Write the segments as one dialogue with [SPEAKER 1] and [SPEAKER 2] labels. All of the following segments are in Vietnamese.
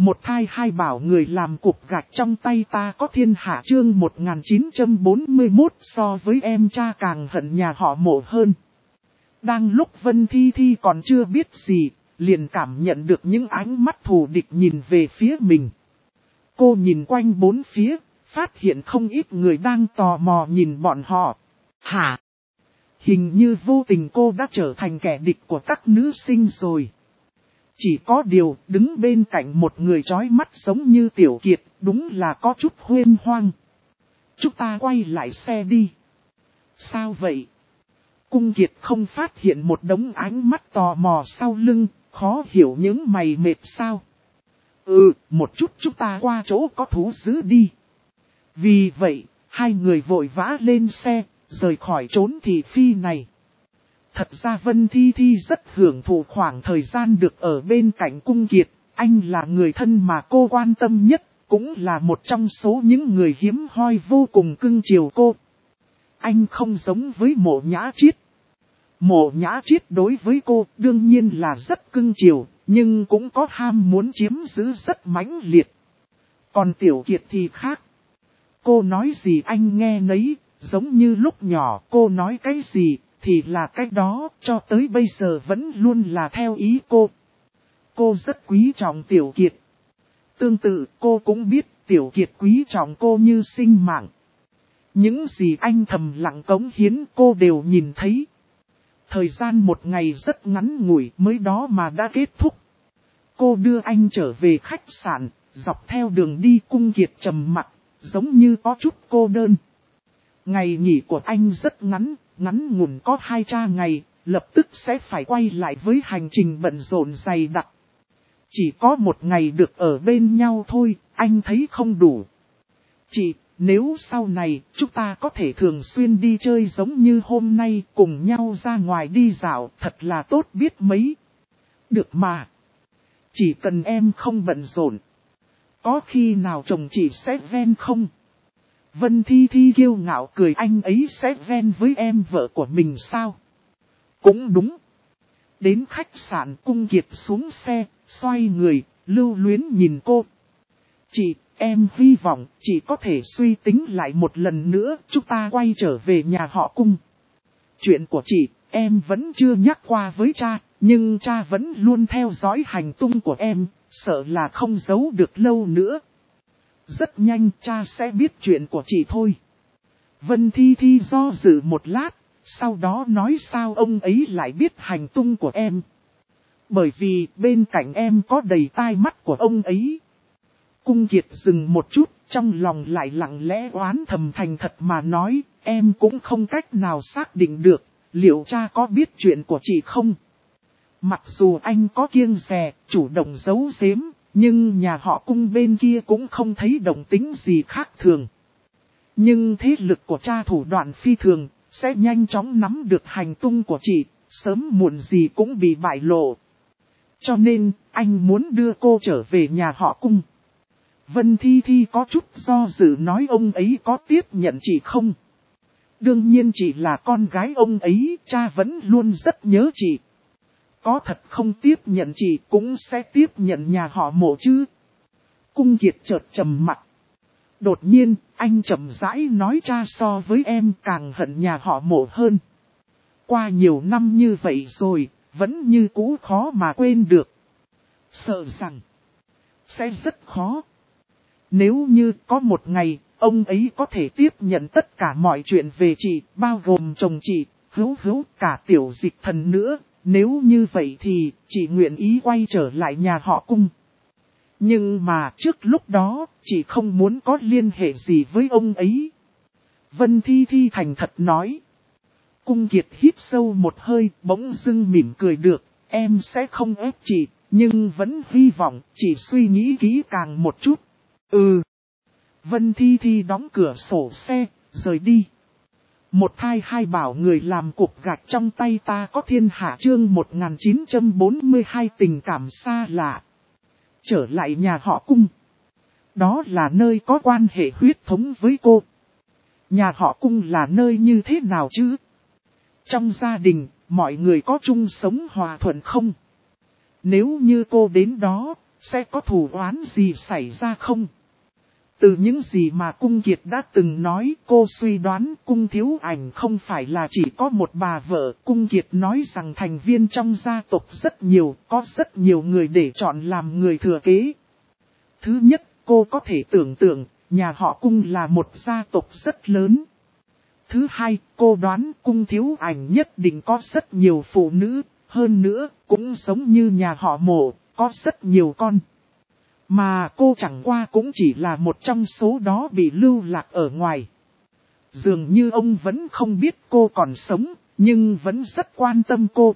[SPEAKER 1] Một thai hai bảo người làm cục gạch trong tay ta có thiên hạ chương 1941 so với em cha càng hận nhà họ Mộ hơn. Đang lúc Vân Thi Thi còn chưa biết gì, liền cảm nhận được những ánh mắt thù địch nhìn về phía mình. Cô nhìn quanh bốn phía, phát hiện không ít người đang tò mò nhìn bọn họ. Hả? Hình như vô tình cô đã trở thành kẻ địch của các nữ sinh rồi. Chỉ có điều đứng bên cạnh một người chói mắt giống như Tiểu Kiệt, đúng là có chút huyên hoang. Chúng ta quay lại xe đi. Sao vậy? Cung Kiệt không phát hiện một đống ánh mắt tò mò sau lưng, khó hiểu những mày mệt sao. Một chút chúng ta qua chỗ có thú dữ đi. Vì vậy, hai người vội vã lên xe, rời khỏi trốn thị phi này. Thật ra Vân Thi Thi rất hưởng thụ khoảng thời gian được ở bên cạnh Cung Kiệt, anh là người thân mà cô quan tâm nhất, cũng là một trong số những người hiếm hoi vô cùng cưng chiều cô. Anh không giống với Mộ Nhã Triết. Mộ Nhã Triết đối với cô đương nhiên là rất cưng chiều, nhưng cũng có ham muốn chiếm giữ rất mãnh liệt. Còn Tiểu Kiệt thì khác. Cô nói gì anh nghe nấy, giống như lúc nhỏ cô nói cái gì thì là cái đó, cho tới bây giờ vẫn luôn là theo ý cô. Cô rất quý trọng Tiểu Kiệt. Tương tự cô cũng biết Tiểu Kiệt quý trọng cô như sinh mạng. Những gì anh thầm lặng cống hiến cô đều nhìn thấy. Thời gian một ngày rất ngắn ngủi mới đó mà đã kết thúc. Cô đưa anh trở về khách sạn, dọc theo đường đi Cung Kiệt trầm mặc, giống như có chút cô đơn. Ngày nghỉ của anh rất ngắn ngủn có 2-3 ngày, lập tức sẽ phải quay lại với hành trình bận rộn dày đặc. Chỉ có một ngày được ở bên nhau thôi, anh thấy không đủ. Chị, nếu sau này chúng ta có thể thường xuyên đi chơi giống như hôm nay, cùng nhau ra ngoài đi dạo, thật là tốt biết mấy. Được mà. Chỉ cần em không bận rộn. Có khi nào chồng chị sẽ ven không? Vân Thi Thi kiêu ngạo cười, anh ấy sẽ ven với em vợ của mình sao? Cũng đúng. Đến khách sạn Cung Kiệt xuống xe, xoay người, lưu luyến nhìn cô. Chị, em hy vọng chị có thể suy tính lại một lần nữa, chúng ta quay trở về nhà họ Cung. Chuyện của chị, em vẫn chưa nhắc qua với cha, nhưng cha vẫn luôn theo dõi hành tung của em, sợ là không giấu được lâu nữa. Rất nhanh cha sẽ biết chuyện của chị thôi. Vân Thi Thi do dự một lát, sau đó nói sao ông ấy lại biết hành tung của em. Bởi vì bên cạnh em có đầy tai mắt của ông ấy. Cung Kiệt dừng một chút, trong lòng lại lặng lẽ oán thầm thành thật mà nói, em cũng không cách nào xác định được, liệu cha có biết chuyện của chị không? Mặc dù anh có kiêng dè, chủ động giấu giếm, nhưng nhà họ Cung bên kia cũng không thấy động tính gì khác thường. Nhưng thế lực của cha thủ đoạn phi thường, sẽ nhanh chóng nắm được hành tung của chị, sớm muộn gì cũng bị bại lộ. Cho nên, anh muốn đưa cô trở về nhà họ Cung. Vân Thi Thi có chút do dự nói ông ấy có tiếp nhận chị không? Đương nhiên chị là con gái ông ấy, cha vẫn luôn rất nhớ chị. Có thật không tiếp nhận chị cũng sẽ tiếp nhận nhà họ Mộ chứ. Cung Kiệt chợt trầm mặt. Đột nhiên, anh chậm rãi nói cha so với em càng hận nhà họ Mộ hơn. Qua nhiều năm như vậy rồi, vẫn như cũ khó mà quên được. Sợ rằng, sẽ rất khó. Nếu như có một ngày, ông ấy có thể tiếp nhận tất cả mọi chuyện về chị, bao gồm chồng chị, Hữu cả Tiểu Dịch Thần nữa. Nếu như vậy thì, chị nguyện ý quay trở lại nhà họ Cung. Nhưng mà trước lúc đó, chị không muốn có liên hệ gì với ông ấy. Vân Thi Thi thành thật nói. Cung Kiệt hít sâu một hơi, bỗng dưng mỉm cười được, em sẽ không ép chị, nhưng vẫn hy vọng chị suy nghĩ kỹ càng một chút. Vân Thi Thi đóng cửa sổ xe, rời đi. Một thai hai bảo người làm cục gạch trong tay ta có thiên hạ chương 1942 tình cảm xa lạ. Trở lại nhà họ Cung. Đó là nơi có quan hệ huyết thống với cô. Nhà họ Cung là nơi như thế nào chứ? Trong gia đình, mọi người có chung sống hòa thuận không? Nếu như cô đến đó, sẽ có thù oán gì xảy ra không? Từ những gì mà Cung Kiệt đã từng nói, cô suy đoán Cung Thiếu Ảnh không phải là chỉ có một bà vợ. Cung Kiệt nói rằng thành viên trong gia tộc rất nhiều, có rất nhiều người để chọn làm người thừa kế. Thứ nhất, cô có thể tưởng tượng, nhà họ Cung là một gia tộc rất lớn. Thứ hai, cô đoán Cung Thiếu Ảnh nhất định có rất nhiều phụ nữ, hơn nữa, cũng giống như nhà họ Mộ, có rất nhiều con. Mà cô chẳng qua cũng chỉ là một trong số đó bị lưu lạc ở ngoài. Dường như ông vẫn không biết cô còn sống, nhưng vẫn rất quan tâm cô.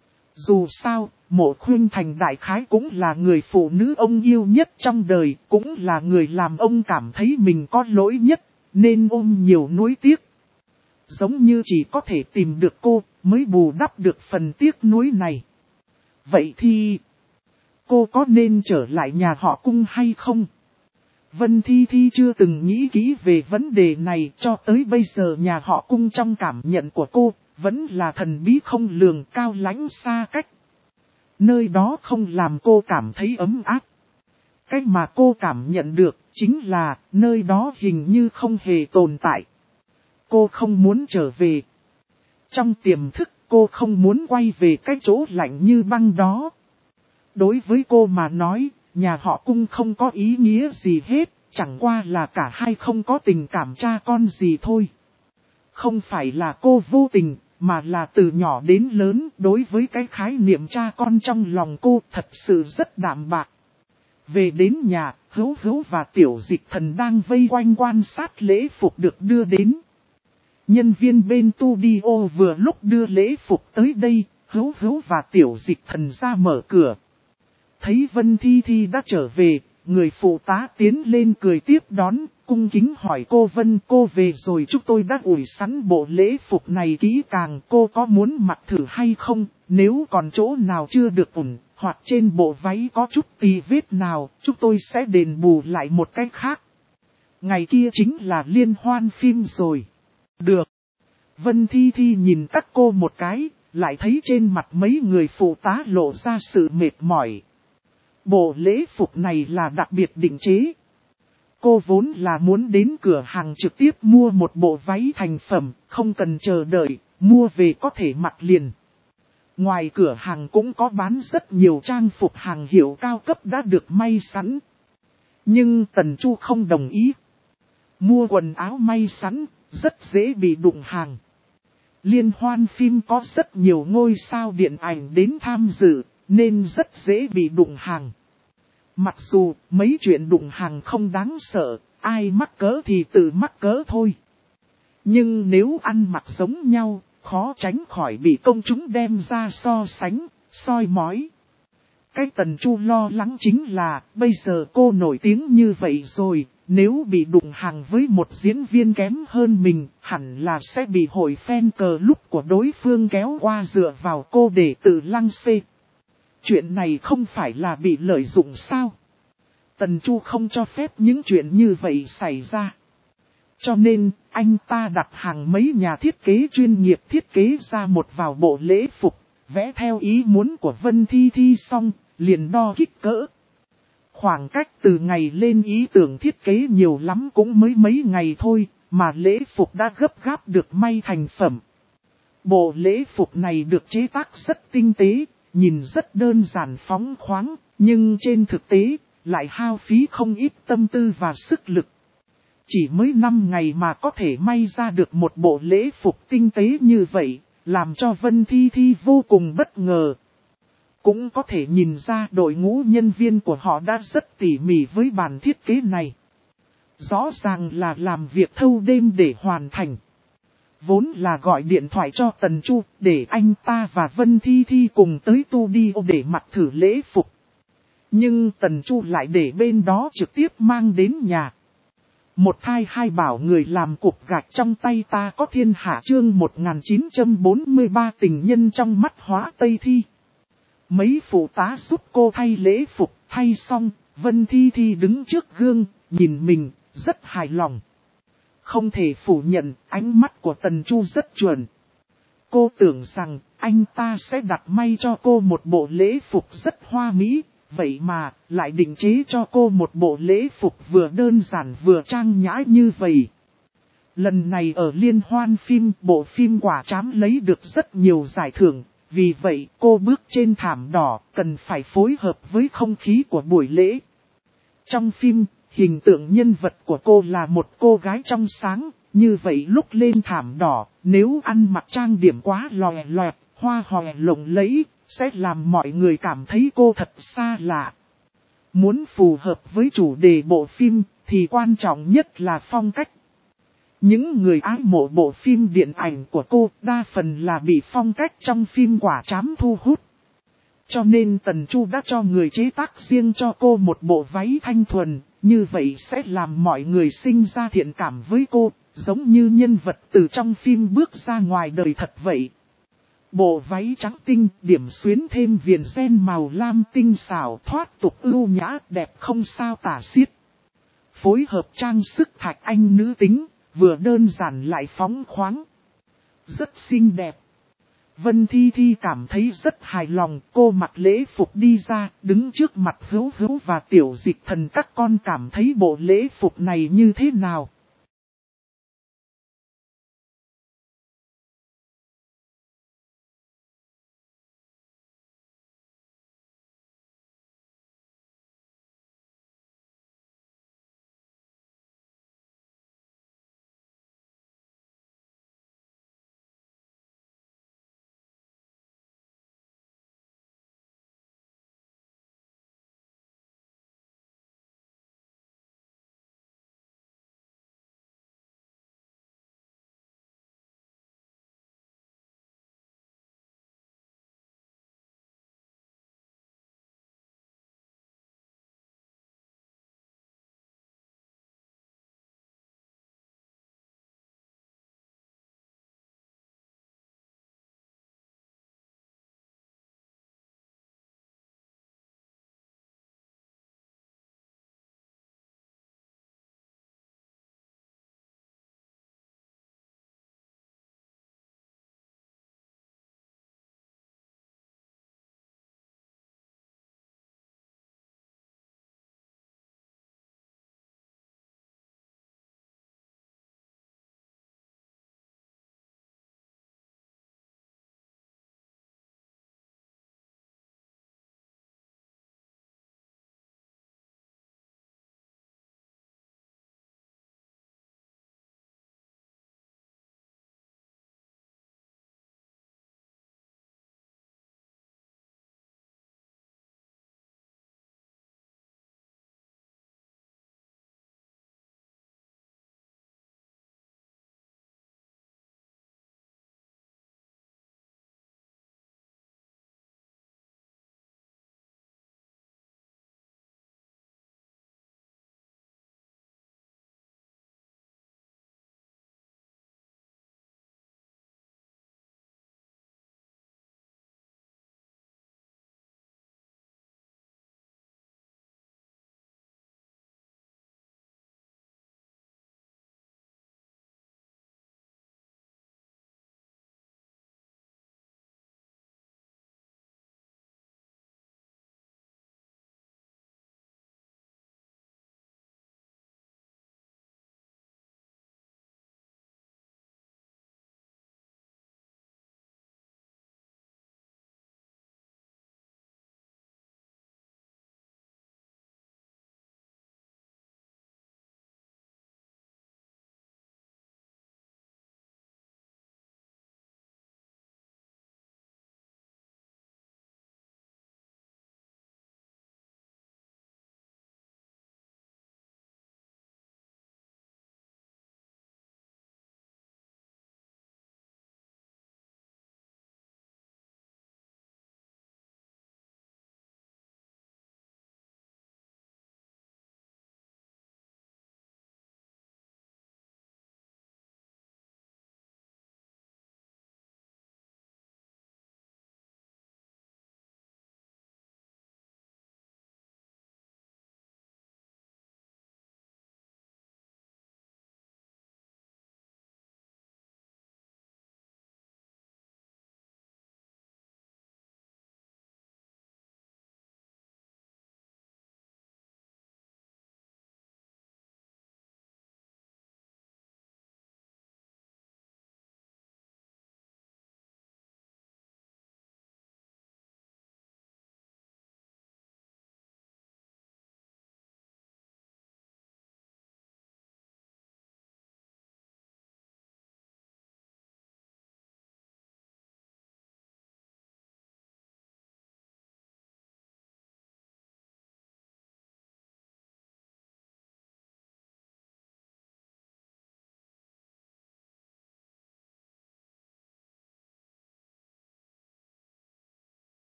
[SPEAKER 1] Dù sao, Mộ Khuynh Thành đại khái cũng là người phụ nữ ông yêu nhất trong đời, cũng là người làm ông cảm thấy mình có lỗi nhất, nên ôm nhiều nuối tiếc. Giống như chỉ có thể tìm được cô, mới bù đắp được phần tiếc nuối này. Vậy thì, cô có nên trở lại nhà họ Cung hay không? Vân Thi Thi chưa từng nghĩ kỹ về vấn đề này, cho tới bây giờ nhà họ Cung trong cảm nhận của cô, vẫn là thần bí không lường, cao lãnh xa cách. Nơi đó không làm cô cảm thấy ấm áp. Cái mà cô cảm nhận được chính là nơi đó hình như không hề tồn tại. Cô không muốn trở về. Trong tiềm thức cô không muốn quay về cái chỗ lạnh như băng đó. Đối với cô mà nói, nhà họ Cung không có ý nghĩa gì hết, chẳng qua là cả hai không có tình cảm cha con gì thôi. Không phải là cô vô tình, mà là từ nhỏ đến lớn, đối với cái khái niệm cha con trong lòng cô thật sự rất đạm bạc. Về đến nhà, Hữu Hữu và Tiểu Dịch Thần đang vây quanh quan sát lễ phục được đưa đến. Nhân viên bên studio vừa lúc đưa lễ phục tới đây, Hữu Hữu và Tiểu Dịch Thần ra mở cửa. Thấy Vân Thi Thi đã trở về, người phụ tá tiến lên cười tiếp đón, cung kính hỏi cô Vân, cô về rồi, chúng tôi đã ủi sẵn bộ lễ phục này kỹ càng, cô có muốn mặc thử hay không? Nếu còn chỗ nào chưa được ủn, hoặc trên bộ váy có chút tì vết nào, chúng tôi sẽ đền bù lại một cách khác. Ngày kia chính là liên hoan phim rồi. Được. Vân Thi Thi nhìn các cô một cái, lại thấy trên mặt mấy người phụ tá lộ ra sự mệt mỏi. Bộ lễ phục này là đặc biệt định chế. Cô vốn là muốn đến cửa hàng trực tiếp mua một bộ váy thành phẩm, không cần chờ đợi, mua về có thể mặc liền. Ngoài cửa hàng cũng có bán rất nhiều trang phục hàng hiệu cao cấp đã được may sẵn. Nhưng Tần Chu không đồng ý. Mua quần áo may sẵn, rất dễ bị đụng hàng. Liên hoan phim có rất nhiều ngôi sao điện ảnh đến tham dự, nên rất dễ bị đụng hàng. Mặc dù mấy chuyện đụng hàng không đáng sợ, ai mắc cỡ thì tự mắc cỡ thôi. Nhưng nếu ăn mặc giống nhau, khó tránh khỏi bị công chúng đem ra so sánh, soi mói. Cái Tần Chu lo lắng chính là, bây giờ cô nổi tiếng như vậy rồi, nếu bị đụng hàng với một diễn viên kém hơn mình, hẳn là sẽ bị hội fan cờ lúc của đối phương kéo qua dựa vào cô để tự lăng xê. Chuyện này không phải là bị lợi dụng sao? Tần Chu không cho phép những chuyện như vậy xảy ra. Cho nên, anh ta đặt hàng mấy nhà thiết kế chuyên nghiệp thiết kế ra một vào bộ lễ phục, vẽ theo ý muốn của Vân Thi Thi xong, liền đo kích cỡ. Khoảng cách từ ngày lên ý tưởng thiết kế nhiều lắm cũng mới mấy ngày thôi, mà lễ phục đã gấp gáp được may thành phẩm. Bộ lễ phục này được chế tác rất tinh tế, nhìn rất đơn giản phóng khoáng, nhưng trên thực tế, lại hao phí không ít tâm tư và sức lực. Chỉ mới 5 ngày mà có thể may ra được một bộ lễ phục tinh tế như vậy, làm cho Vân Thi Thi vô cùng bất ngờ. Cũng có thể nhìn ra đội ngũ nhân viên của họ đã rất tỉ mỉ với bản thiết kế này. Rõ ràng là làm việc thâu đêm để hoàn thành. Vốn là gọi điện thoại cho Tần Chu để anh ta và Vân Thi Thi cùng tới studio để mặc thử lễ phục. Nhưng Tần Chu lại để bên đó trực tiếp mang đến nhà. Một thai hai bảo người làm cục gạch trong tay ta có thiên hạ chương 1943 tình nhân trong mắt Hóa Tây Thi. Mấy phụ tá giúp cô thay lễ phục, thay xong, Vân Thi Thi đứng trước gương, nhìn mình, rất hài lòng. Không thể phủ nhận, ánh mắt của Tần Chu rất chuẩn. Cô tưởng rằng, anh ta sẽ đặt may cho cô một bộ lễ phục rất hoa mỹ, vậy mà lại định chế cho cô một bộ lễ phục vừa đơn giản vừa trang nhã như vậy. Lần này ở liên hoan phim, bộ phim Quả Trám lấy được rất nhiều giải thưởng, vì vậy cô bước trên thảm đỏ cần phải phối hợp với không khí của buổi lễ. Trong phim, hình tượng nhân vật của cô là một cô gái trong sáng, như vậy lúc lên thảm đỏ, nếu ăn mặc trang điểm quá lòe loẹt, hoa hòe lộng lẫy, sẽ làm mọi người cảm thấy cô thật xa lạ. Muốn phù hợp với chủ đề bộ phim, thì quan trọng nhất là phong cách. Những người ái mộ bộ phim điện ảnh của cô đa phần là bị phong cách trong phim Quả Trám thu hút. Cho nên Tần Chu đã cho người chế tác riêng cho cô một bộ váy thanh thuần, như vậy sẽ làm mọi người sinh ra thiện cảm với cô, giống như nhân vật từ trong phim bước ra ngoài đời thật vậy. Bộ váy trắng tinh, điểm xuyến thêm viền ren màu lam tinh xảo thoát tục ưu nhã đẹp không sao tả xiết. Phối hợp trang sức thạch anh nữ tính, vừa đơn giản lại phóng khoáng. Rất xinh đẹp. Vân Thi Thi cảm thấy rất hài lòng, cô mặc lễ phục đi ra, đứng trước mặt Hữu Hữu và Tiểu Dịch Thần, các con cảm thấy bộ lễ phục này như thế nào?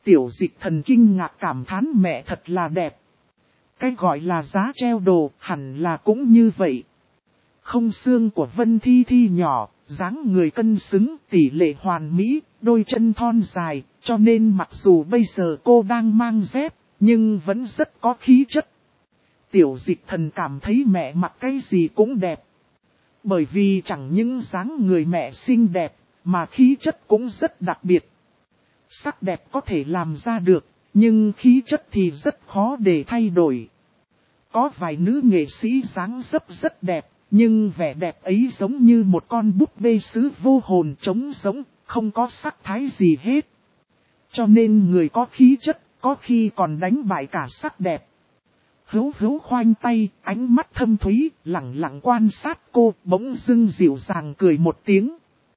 [SPEAKER 1] Tiểu Dịch Thần kinh ngạc cảm thán mẹ thật là đẹp. Cái gọi là giá treo đồ hẳn là cũng như vậy. Không xương của Vân Thi Thi nhỏ, dáng người cân xứng, tỷ lệ hoàn mỹ, đôi chân thon dài, cho nên mặc dù bây giờ cô đang mang dép, nhưng vẫn rất có khí chất. Tiểu Dịch Thần cảm thấy mẹ mặc cái gì cũng đẹp. Bởi vì chẳng những dáng người mẹ xinh đẹp, mà khí chất cũng rất đặc biệt. Sắc đẹp có thể làm ra được, nhưng khí chất thì rất khó để thay đổi. Có vài nữ nghệ sĩ dáng dấp rất đẹp, nhưng vẻ đẹp ấy giống như một con búp bê sứ vô hồn trống rỗng, không có sắc thái gì hết. Cho nên người có khí chất, có khi còn đánh bại cả sắc đẹp. Hữu Hữu khoanh tay, ánh mắt thâm thúy, lặng lặng quan sát cô, bỗng dưng dịu dàng cười một tiếng.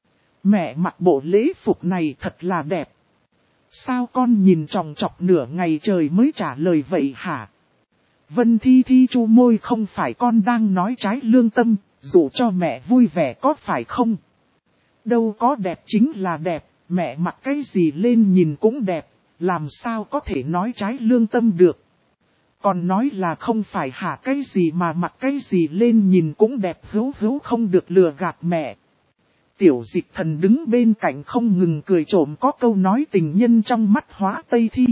[SPEAKER 1] Mẹ mặc bộ lễ phục này thật là đẹp. Sao con nhìn tròng trọc nửa ngày trời mới trả lời vậy hả? Vân Thi Thi chu môi, không phải con đang nói trái lương tâm, dù cho mẹ vui vẻ có phải không? Đâu có đẹp chính là đẹp, mẹ mặc cái gì lên nhìn cũng đẹp, làm sao có thể nói trái lương tâm được? Còn nói là không phải hả, cái gì mà mặc cái gì lên nhìn cũng đẹp. Hữu Hữu không được lừa gạt mẹ. Tiểu Dịch Thần đứng bên cạnh không ngừng cười trộm, có câu nói tình nhân trong mắt hóa Tây Thi.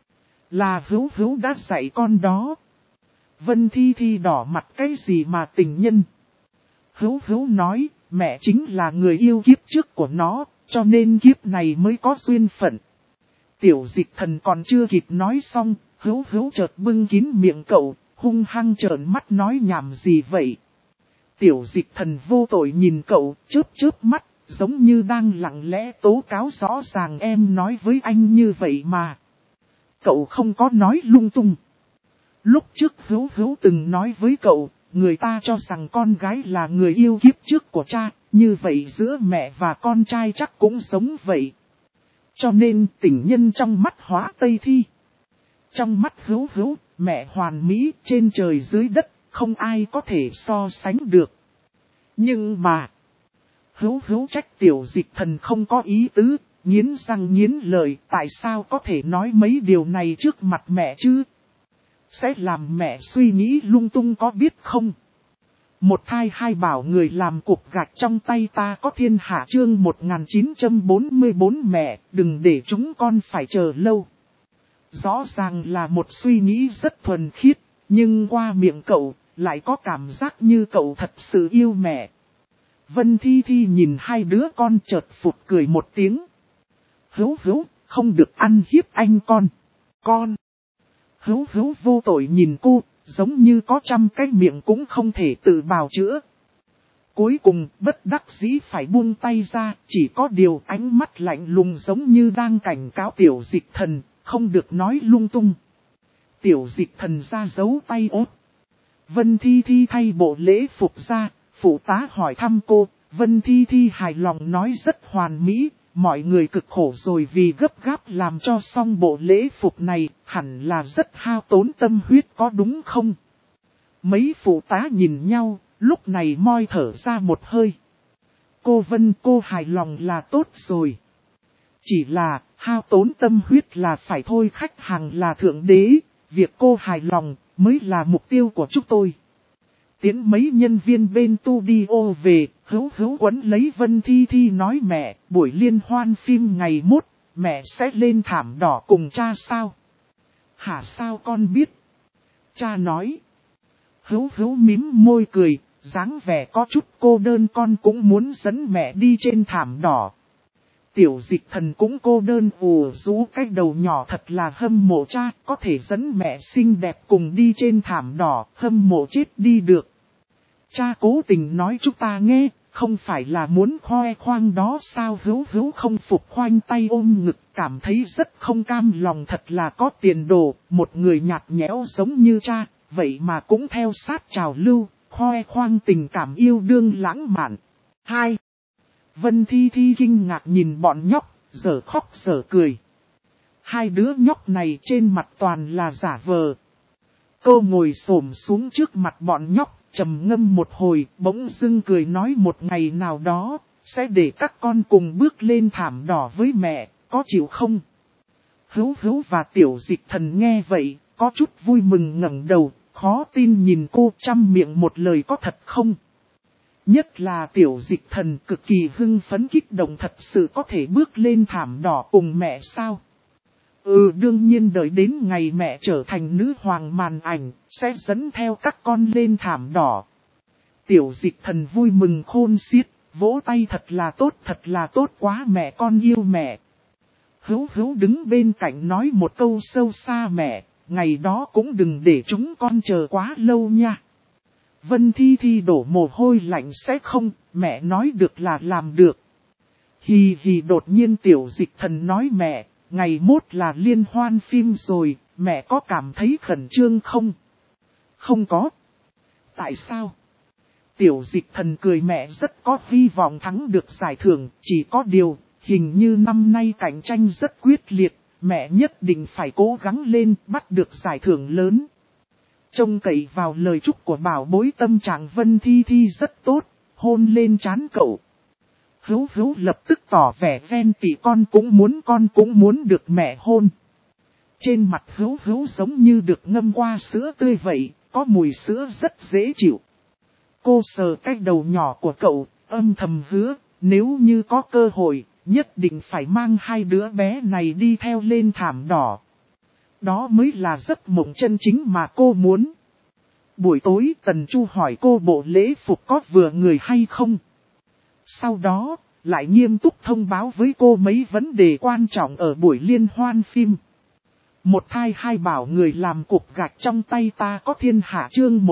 [SPEAKER 1] Là Hữu Hữu đã dạy con đó. Vân Thi Thi đỏ mặt, cái gì mà tình nhân? Hữu Hữu nói, mẹ chính là người yêu kiếp trước của nó, cho nên kiếp này mới có duyên phận. Tiểu Dịch Thần còn chưa kịp nói xong, Hữu Hữu chợt bưng kín miệng cậu, hung hăng trợn mắt nói nhảm gì vậy? Tiểu Dịch Thần vô tội nhìn cậu, chớp mắt, giống như đang lặng lẽ tố cáo rõ ràng em nói với anh như vậy mà. Cậu không có nói lung tung. Lúc trước Hữu Hữu từng nói với cậu, người ta cho rằng con gái là người yêu kiếp trước của cha, như vậy giữa mẹ và con trai chắc cũng giống vậy. Cho nên tình nhân trong mắt hóa Tây Thi. Trong mắt Hữu Hữu, mẹ hoàn mỹ, trên trời dưới đất, không ai có thể so sánh được. Nhưng mà, Hữu Hữu trách Tiểu Dịch Thần không có ý tứ, nghiến răng nghiến lợi, tại sao có thể nói mấy điều này trước mặt mẹ chứ? Sẽ làm mẹ suy nghĩ lung tung có biết không? Một thai hai bảo người làm cục gạch trong tay ta có thiên hạ, chương 1944. Mẹ, đừng để chúng con phải chờ lâu. Rõ ràng là một suy nghĩ rất thuần khiết, nhưng qua miệng cậu, lại có cảm giác như cậu thật sự yêu mẹ. Vân Thi Thi nhìn hai đứa con chợt phụt cười một tiếng. Hữu Hữu, không được ăn hiếp anh con. Con. Hữu Hữu vô tội nhìn cô, giống như có trăm cái miệng cũng không thể tự bào chữa. Cuối cùng, bất đắc dĩ phải buông tay ra, chỉ có điều ánh mắt lạnh lùng giống như đang cảnh cáo Tiểu Dịch Thần, không được nói lung tung. Tiểu Dịch Thần ra giấu tay ốt. Vân Thi Thi thay bộ lễ phục ra, phụ tá hỏi thăm cô, Vân Thi Thi hài lòng nói rất hoàn mỹ, mọi người cực khổ rồi vì gấp gáp làm cho xong bộ lễ phục này, hẳn là rất hao tốn tâm huyết có đúng không? Mấy phụ tá nhìn nhau, lúc này moi thở ra một hơi. Cô Vân, cô hài lòng là tốt rồi. Chỉ là, hao tốn tâm huyết là phải thôi, khách hàng là thượng đế, việc cô hài lòng mới là mục tiêu của chúng tôi. Tiến mấy nhân viên bên studio về, Hữu Hữu quấn lấy Vân Thi Thi nói mẹ, buổi liên hoan phim ngày mốt, mẹ sẽ lên thảm đỏ cùng cha sao? Hả, sao con biết? Cha nói. Hữu Hữu mím môi cười, dáng vẻ có chút cô đơn, con cũng muốn dẫn mẹ đi trên thảm đỏ. Tiểu Dịch Thần cũng cô đơn rũ cái đầu nhỏ, thật là hâm mộ cha, có thể dẫn mẹ xinh đẹp cùng đi trên thảm đỏ, hâm mộ chết đi được. Cha cố tình nói chúng ta nghe, không phải là muốn khoe khoang đó sao? Hữu Hữu không phục, khoanh tay ôm ngực, cảm thấy rất không cam lòng, thật là có tiền đồ, một người nhạt nhẽo giống như cha, vậy mà cũng theo sát trào lưu, khoe khoang tình cảm yêu đương lãng mạn. 2. Vân Thi Thi kinh ngạc nhìn bọn nhóc, giờ khóc giờ cười. Hai đứa nhóc này trên mặt toàn là giả vờ. Cô ngồi xổm xuống trước mặt bọn nhóc, trầm ngâm một hồi, bỗng dưng cười nói một ngày nào đó, sẽ để các con cùng bước lên thảm đỏ với mẹ, có chịu không? Hữu Hữu và Tiểu Dịch Thần nghe vậy, có chút vui mừng ngẩng đầu, khó tin nhìn cô, trăm miệng một lời có thật không? Nhất là Tiểu Dịch Thần cực kỳ hưng phấn kích động, thật sự có thể bước lên thảm đỏ cùng mẹ sao? Đương nhiên đợi đến ngày mẹ trở thành nữ hoàng màn ảnh, sẽ dẫn theo các con lên thảm đỏ. Tiểu Dịch Thần vui mừng khôn xiết, vỗ tay thật là tốt quá, mẹ con yêu mẹ. Hữu Hữu đứng bên cạnh nói một câu sâu xa, mẹ, ngày đó cũng đừng để chúng con chờ quá lâu nha. Vân Thi Thi đổ mồ hôi lạnh, sẽ không, mẹ nói được là làm được. Hì hì, đột nhiên Tiểu Dịch Thần nói, mẹ, ngày mốt là liên hoan phim rồi, mẹ có cảm thấy khẩn trương không? Không có. Tại sao? Tiểu Dịch Thần cười, mẹ rất có hy vọng thắng được giải thưởng, chỉ có điều, hình như năm nay cạnh tranh rất quyết liệt, mẹ nhất định phải cố gắng lên, bắt được giải thưởng lớn. Trông cậy vào lời chúc của bảo bối, tâm trạng Vân Thi Thi rất tốt, hôn lên trán cậu. Hữu Hữu lập tức tỏ vẻ ghen tị, con cũng muốn được mẹ hôn. Trên mặt Hữu Hữu giống như được ngâm qua sữa tươi vậy, có mùi sữa rất dễ chịu. Cô sờ cái đầu nhỏ của cậu, âm thầm hứa, nếu như có cơ hội, nhất định phải mang hai đứa bé này đi theo lên thảm đỏ. Đó mới là giấc mộng chân chính mà cô muốn. Buổi tối Tần Chu hỏi cô bộ lễ phục có vừa người hay không. Sau đó, lại nghiêm túc thông báo với cô mấy vấn đề quan trọng ở buổi liên hoan phim. Một thai hai bảo người làm cục gạch trong tay ta có thiên hạ, chương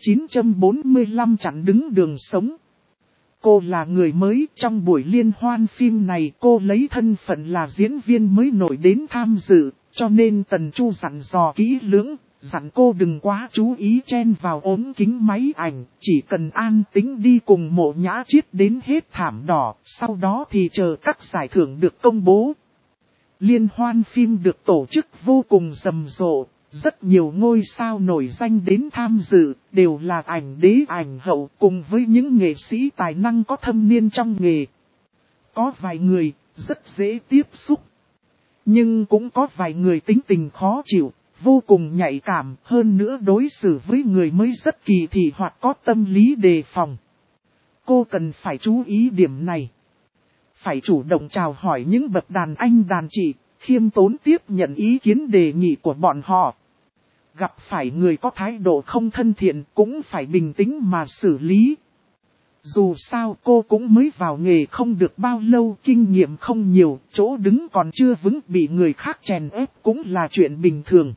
[SPEAKER 1] 1945 chặn đứng đường sống. Cô là người mới, trong buổi liên hoan phim này cô lấy thân phận là diễn viên mới nổi đến tham dự, cho nên Tần Chu dặn dò kỹ lưỡng, dặn cô đừng quá chú ý chen vào ốm kính máy ảnh, chỉ cần an tĩnh đi cùng Mộ Nhã Chiết đến hết thảm đỏ, sau đó thì chờ các giải thưởng được công bố. Liên hoan phim được tổ chức vô cùng rầm rộ, rất nhiều ngôi sao nổi danh đến tham dự, đều là ảnh đế ảnh hậu cùng với những nghệ sĩ tài năng có thâm niên trong nghề. Có vài người rất dễ tiếp xúc, nhưng cũng có vài người tính tình khó chịu, vô cùng nhạy cảm, hơn nữa đối xử với người mới rất kỳ thị hoặc có tâm lý đề phòng. Cô cần phải chú ý điểm này. Phải chủ động chào hỏi những bậc đàn anh đàn chị, khiêm tốn tiếp nhận ý kiến đề nghị của bọn họ. Gặp phải người có thái độ không thân thiện cũng phải bình tĩnh mà xử lý. Dù sao cô cũng mới vào nghề không được bao lâu, kinh nghiệm không nhiều, chỗ đứng còn chưa vững, bị người khác chèn ép cũng là chuyện bình thường.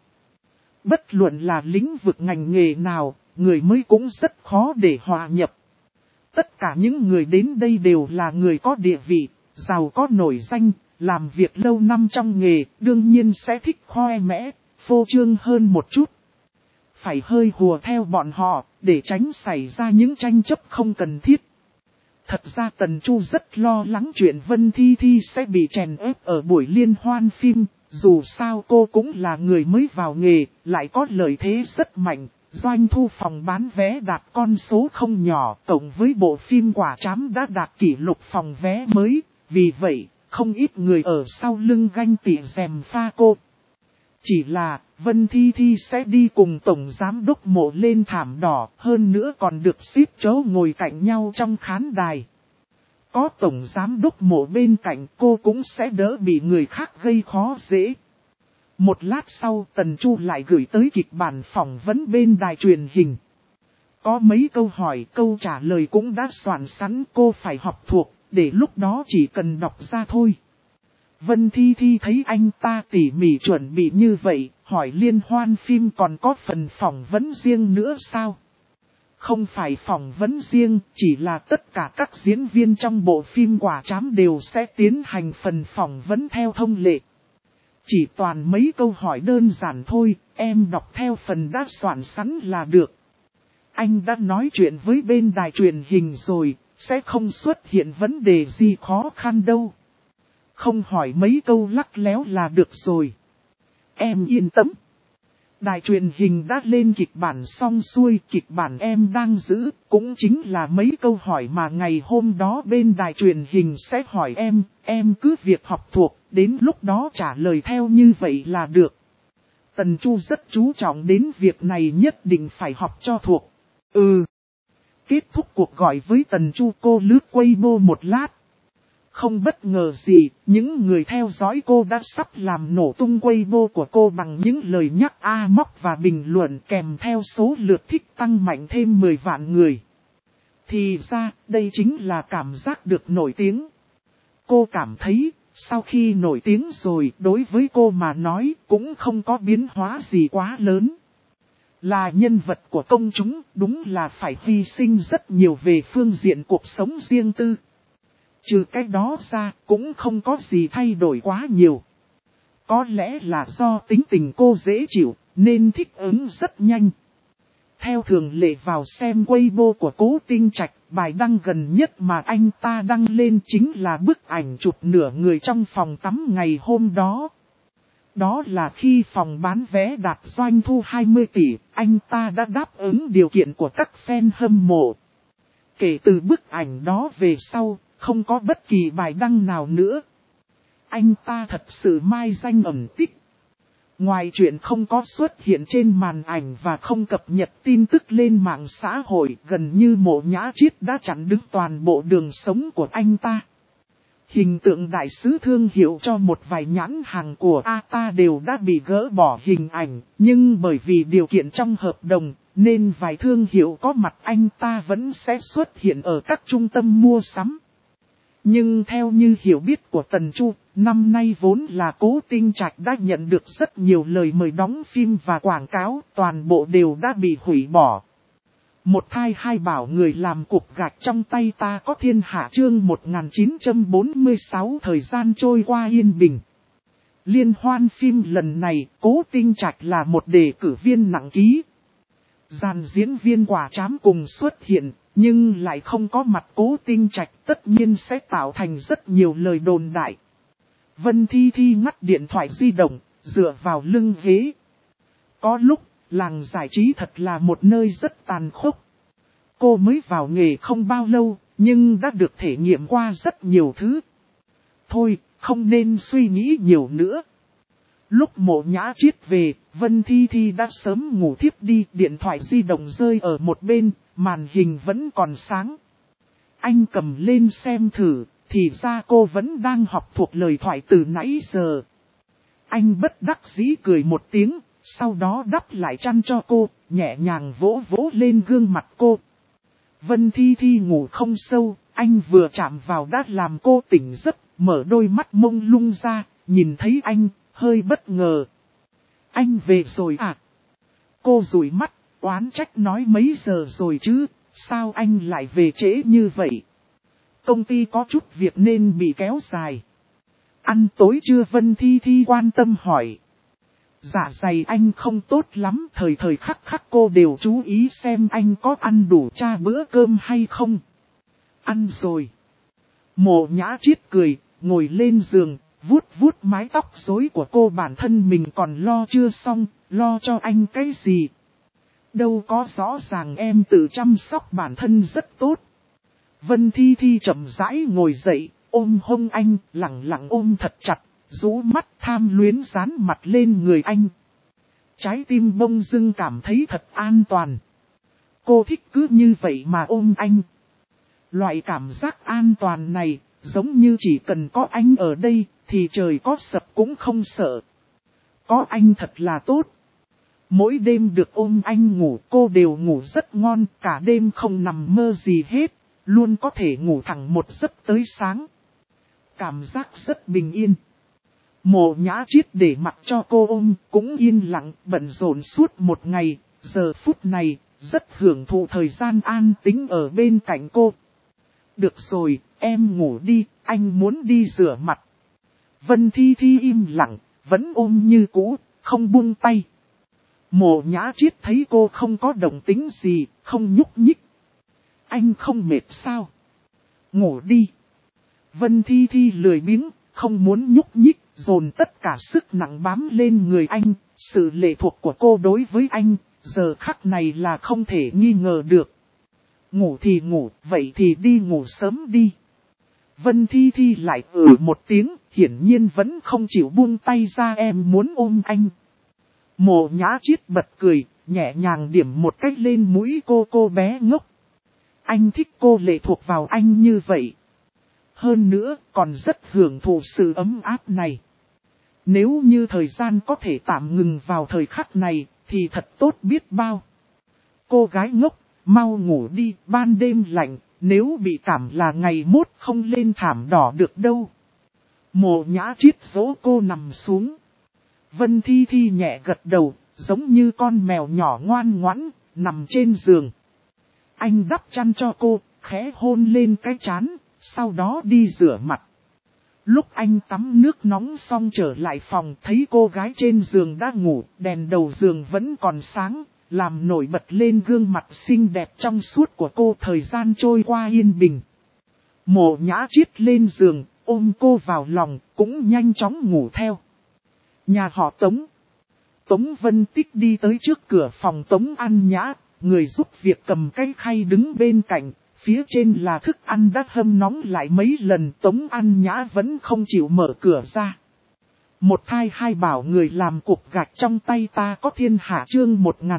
[SPEAKER 1] Bất luận là lĩnh vực ngành nghề nào, người mới cũng rất khó để hòa nhập. Tất cả những người đến đây đều là người có địa vị, giàu có nổi danh, làm việc lâu năm trong nghề, đương nhiên sẽ thích khoe mẽ, phô trương hơn một chút. Phải hơi hùa theo bọn họ, để tránh xảy ra những tranh chấp không cần thiết. Thật ra Tần Chu rất lo lắng chuyện Vân Thi Thi sẽ bị chèn ép ở buổi liên hoan phim, dù sao cô cũng là người mới vào nghề, lại có lợi thế rất mạnh. Doanh thu phòng bán vé đạt con số không nhỏ, cộng với bộ phim Quả Trám đã đạt kỷ lục phòng vé mới, vì vậy, không ít người ở sau lưng ganh tị gièm pha cô. Chỉ là, Vân Thi Thi sẽ đi cùng Tổng Giám đốc Mộ lên thảm đỏ, hơn nữa còn được xếp chỗ ngồi cạnh nhau trong khán đài. Có Tổng Giám đốc Mộ bên cạnh cô cũng sẽ đỡ bị người khác gây khó dễ. Một lát sau Tần Chu lại gửi tới kịch bản phỏng vấn bên đài truyền hình. Có mấy câu hỏi, câu trả lời cũng đã soạn sẵn, cô phải học thuộc, để lúc đó chỉ cần đọc ra thôi. Vân Thi Thi thấy anh ta tỉ mỉ chuẩn bị như vậy, hỏi liên hoan phim còn có phần phỏng vấn riêng nữa sao? Không phải phỏng vấn riêng, chỉ là tất cả các diễn viên trong bộ phim Quả Trám đều sẽ tiến hành phần phỏng vấn theo thông lệ. Chỉ toàn mấy câu hỏi đơn giản thôi, em đọc theo phần đã soạn sẵn là được. Anh đã nói chuyện với bên đài truyền hình rồi, sẽ không xuất hiện vấn đề gì khó khăn đâu. Không hỏi mấy câu lắc léo là được rồi. Em yên tâm. Đài truyền hình đã lên kịch bản xong xuôi, kịch bản em đang giữ, cũng chính là mấy câu hỏi mà ngày hôm đó bên đài truyền hình sẽ hỏi em cứ việc học thuộc, đến lúc đó trả lời theo như vậy là được. Tần Chu rất chú trọng đến việc này, nhất định phải học cho thuộc. Kết thúc cuộc gọi với Tần Chu, cô lướt Weibo một lát. Không bất ngờ gì, những người theo dõi cô đã sắp làm nổ tung Weibo của cô bằng những lời nhắc móc và bình luận, kèm theo số lượt thích tăng mạnh thêm 10 vạn người. Thì ra, đây chính là cảm giác được nổi tiếng. Cô cảm thấy, sau khi nổi tiếng rồi, đối với cô mà nói cũng không có biến hóa gì quá lớn. Là nhân vật của công chúng, đúng là phải hy sinh rất nhiều về phương diện cuộc sống riêng tư. Trừ cái đó ra, cũng không có gì thay đổi quá nhiều. Có lẽ là do tính tình cô dễ chịu, nên thích ứng rất nhanh. Theo thường lệ vào xem Weibo của Cố Tinh Trạch, bài đăng gần nhất mà anh ta đăng lên chính là bức ảnh chụp nửa người trong phòng tắm ngày hôm đó. Đó là khi phòng bán vé đạt doanh thu 20 tỷ, anh ta đã đáp ứng điều kiện của các fan hâm mộ. Kể từ bức ảnh đó về sau, không có bất kỳ bài đăng nào nữa. Anh ta thật sự mai danh ẩn tích. Ngoài chuyện không có xuất hiện trên màn ảnh và không cập nhật tin tức lên mạng xã hội, gần như Mộ Nhã Chiết đã chặn đứng toàn bộ đường sống của anh ta. Hình tượng đại sứ thương hiệu cho một vài nhãn hàng của ta đều đã bị gỡ bỏ hình ảnh, nhưng bởi vì điều kiện trong hợp đồng, nên vài thương hiệu có mặt anh ta vẫn sẽ xuất hiện ở các trung tâm mua sắm. Nhưng theo như hiểu biết của Tần Chu, năm nay vốn là Cố Tinh Trạch đã nhận được rất nhiều lời mời đóng phim và quảng cáo, toàn bộ đều đã bị hủy bỏ. Một thai hai bảo người làm cục gạch trong tay ta có thiên hạ, chương 1946, thời gian trôi qua yên bình. Liên hoan phim lần này, Cố Tinh Trạch là một đề cử viên nặng ký. Dàn diễn viên quả trám cùng xuất hiện, nhưng lại không có mặt Cố Tinh Trạch, tất nhiên sẽ tạo thành rất nhiều lời đồn đại. Vân Thi Thi ngắt điện thoại di động, dựa vào lưng ghế. Có lúc, làng giải trí thật là một nơi rất tàn khốc. Cô mới vào nghề không bao lâu, nhưng đã được thể nghiệm qua rất nhiều thứ. Thôi, không nên suy nghĩ nhiều nữa. Lúc Mộ Nhã Chiết về, Vân Thi Thi đã sớm ngủ thiếp đi, điện thoại di động rơi ở một bên, màn hình vẫn còn sáng. Anh cầm lên xem thử, thì ra cô vẫn đang học thuộc lời thoại từ nãy giờ. Anh bất đắc dĩ cười một tiếng, sau đó đắp lại chăn cho cô, nhẹ nhàng vỗ vỗ lên gương mặt cô. Vân Thi Thi ngủ không sâu, anh vừa chạm vào đã làm cô tỉnh giấc, mở đôi mắt mông lung ra, nhìn thấy anh, hơi bất ngờ. Anh về rồi à? Cô dụi mắt, oán trách nói mấy giờ rồi chứ, sao anh lại về trễ như vậy? Công ty có chút việc nên bị kéo dài. Ăn tối chưa? Vân Thi Thi quan tâm hỏi. Dạ dày anh không tốt lắm, thời thời khắc khắc cô đều chú ý xem anh có ăn đủ cha bữa cơm hay không. Ăn rồi. Mộ Nhã Chiết cười, ngồi lên giường, vuốt vuốt mái tóc rối của cô, bản thân mình còn lo chưa xong, lo cho anh cái gì. Đâu có, rõ ràng em tự chăm sóc bản thân rất tốt. Vân Thi Thi chậm rãi ngồi dậy, ôm hông anh, lẳng lặng ôm thật chặt, rũ mắt tham luyến dán mặt lên người anh. Trái tim bông dưng cảm thấy thật an toàn. Cô thích cứ như vậy mà ôm anh. Loại cảm giác an toàn này, giống như chỉ cần có anh ở đây, thì trời có sập cũng không sợ. Có anh thật là tốt. Mỗi đêm được ôm anh ngủ, cô đều ngủ rất ngon, cả đêm không nằm mơ gì hết, luôn có thể ngủ thẳng một giấc tới sáng. Cảm giác rất bình yên. Mộ Nhã Chiết để mặc cho cô ôm, cũng yên lặng, bận rộn suốt một ngày, giờ phút này, rất hưởng thụ thời gian an tĩnh ở bên cạnh cô. Được rồi, em ngủ đi, anh muốn đi rửa mặt. Vân Thi Thi im lặng, vẫn ôm như cũ, không buông tay. Mộ Nhã Chiết thấy cô không có động tĩnh gì, không nhúc nhích. Anh không mệt sao? Ngủ đi. Vân Thi Thi lười biếng, không muốn nhúc nhích, dồn tất cả sức nặng bám lên người anh. Sự lệ thuộc của cô đối với anh, giờ khắc này là không thể nghi ngờ được. Ngủ thì ngủ, vậy thì đi ngủ sớm đi. Vân Thi Thi lại một tiếng, hiển nhiên vẫn không chịu buông tay ra, em muốn ôm anh. Mộ Nhã Chiết bật cười, nhẹ nhàng điểm một cách lên mũi cô bé ngốc. Anh thích cô lệ thuộc vào anh như vậy. Hơn nữa, còn rất hưởng thụ sự ấm áp này. Nếu như thời gian có thể tạm ngừng vào thời khắc này, thì thật tốt biết bao. Cô gái ngốc, mau ngủ đi, ban đêm lạnh, nếu bị cảm là ngày mốt không lên thảm đỏ được đâu. Mộ Nhã Chiết dỗ cô nằm xuống. Vân Thi Thi nhẹ gật đầu, giống như con mèo nhỏ ngoan ngoãn, nằm trên giường. Anh đắp chăn cho cô, khẽ hôn lên cái trán, sau đó đi rửa mặt. Lúc anh tắm nước nóng xong trở lại phòng, thấy cô gái trên giường đã ngủ, đèn đầu giường vẫn còn sáng, làm nổi bật lên gương mặt xinh đẹp trong suốt của cô. Thời gian trôi qua yên bình. Mộ Nhã Chiết lên giường, ôm cô vào lòng, cũng nhanh chóng ngủ theo. Nhà họ Tống. Tống Vân Tích đi tới trước cửa phòng Tống An Nhã, người giúp việc cầm cái khay đứng bên cạnh, phía trên là thức ăn đã hâm nóng lại mấy lần. Tống An Nhã vẫn không chịu mở cửa ra. Một thai hai bảo người làm cục gạch trong tay ta có thiên hạ, chương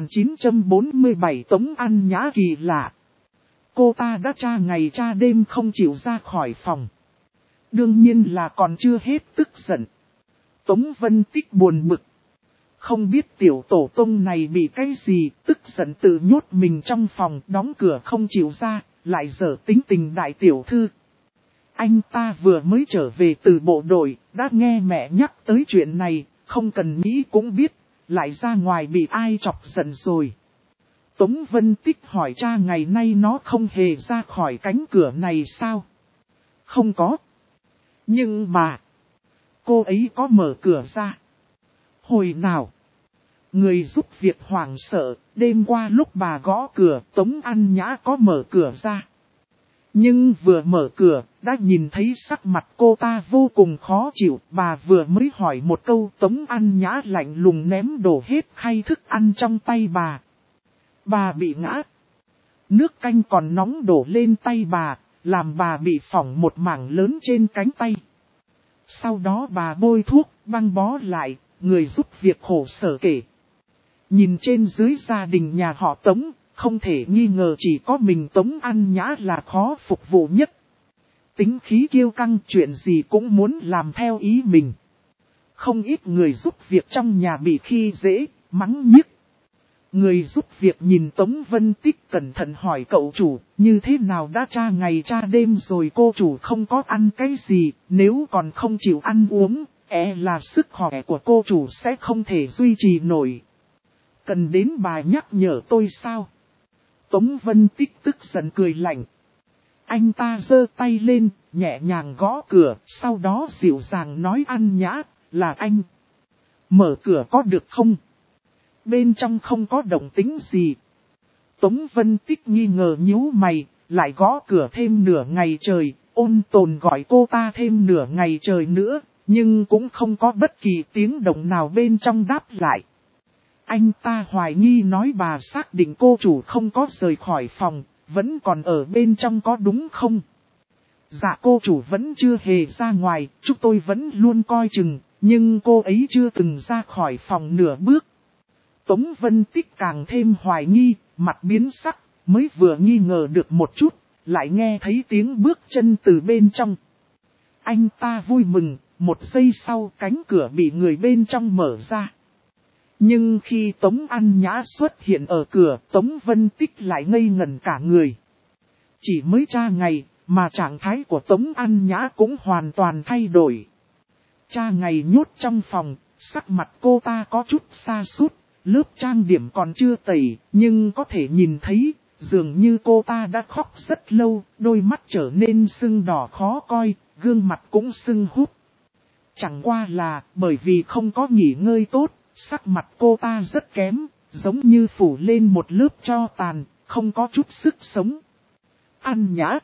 [SPEAKER 1] 1947. Tống An Nhã kỳ lạ. Cô ta đã tra ngày tra đêm không chịu ra khỏi phòng. Đương nhiên là còn chưa hết tức giận. Tống Vân Tích buồn bực. Không biết tiểu tổ tông này bị cái gì, tức giận tự nhốt mình trong phòng, đóng cửa không chịu ra, lại dở tính tình đại tiểu thư. Anh ta vừa mới trở về từ bộ đội, đã nghe mẹ nhắc tới chuyện này, không cần nghĩ cũng biết, lại ra ngoài bị ai chọc giận rồi. Tống Vân Tích hỏi cha ngày nay nó không hề ra khỏi cánh cửa này sao? Không có. Nhưng mà, cô ấy có mở cửa ra. Hồi nào? Người giúp việc hoảng sợ, đêm qua lúc bà gõ cửa, Tống An Nhã có mở cửa ra. Nhưng vừa mở cửa, đã nhìn thấy sắc mặt cô ta vô cùng khó chịu. Bà vừa mới hỏi một câu, Tống An Nhã lạnh lùng ném đổ hết khay thức ăn trong tay bà. Bà bị ngã. Nước canh còn nóng đổ lên tay bà, làm bà bị phỏng một mảng lớn trên cánh tay. Sau đó bà bôi thuốc, băng bó lại, người giúp việc khổ sở kể. Nhìn trên dưới gia đình nhà họ Tống, không thể nghi ngờ chỉ có mình Tống An Nhã là khó phục vụ nhất. Tính khí kiêu căng, chuyện gì cũng muốn làm theo ý mình. Không ít người giúp việc trong nhà bị khi dễ, mắng nhiếc. Người giúp việc nhìn Tống Vân Tích cẩn thận hỏi cậu chủ, như thế nào đã tra ngày tra đêm rồi cô chủ không có ăn cái gì, nếu còn không chịu ăn uống, là sức khỏe của cô chủ sẽ không thể duy trì nổi. Cần đến bà nhắc nhở tôi sao? Tống Vân Tích tức giận cười lạnh. Anh ta giơ tay lên, nhẹ nhàng gõ cửa, sau đó dịu dàng nói An Nhã, là anh. Mở cửa có được không? Bên trong không có động tĩnh gì. Tống Vân Tích nghi ngờ nhíu mày, lại gõ cửa thêm nửa ngày trời, ôn tồn gọi cô ta thêm nửa ngày trời nữa, nhưng cũng không có bất kỳ tiếng động nào bên trong đáp lại. Anh ta hoài nghi nói bà xác định cô chủ không có rời khỏi phòng, vẫn còn ở bên trong có đúng không? Dạ cô chủ vẫn chưa hề ra ngoài, chúng tôi vẫn luôn coi chừng, nhưng cô ấy chưa từng ra khỏi phòng nửa bước. Tống Vân Tích càng thêm hoài nghi, mặt biến sắc, mới vừa nghi ngờ được một chút, lại nghe thấy tiếng bước chân từ bên trong. Anh ta vui mừng, một giây sau cánh cửa bị người bên trong mở ra. Nhưng khi Tống An Nhã xuất hiện ở cửa, Tống Vân Tích lại ngây ngẩn cả người. Chỉ mới tra ngày, mà trạng thái của Tống An Nhã cũng hoàn toàn thay đổi. Tra ngày nhốt trong phòng, sắc mặt cô ta có chút sa sút, lớp trang điểm còn chưa tẩy, nhưng có thể nhìn thấy, dường như cô ta đã khóc rất lâu, đôi mắt trở nên sưng đỏ khó coi, gương mặt cũng sưng húp. Chẳng qua là, bởi vì không có nghỉ ngơi tốt, sắc mặt cô ta rất kém, giống như phủ lên một lớp tro tàn, không có chút sức sống. An Nhã.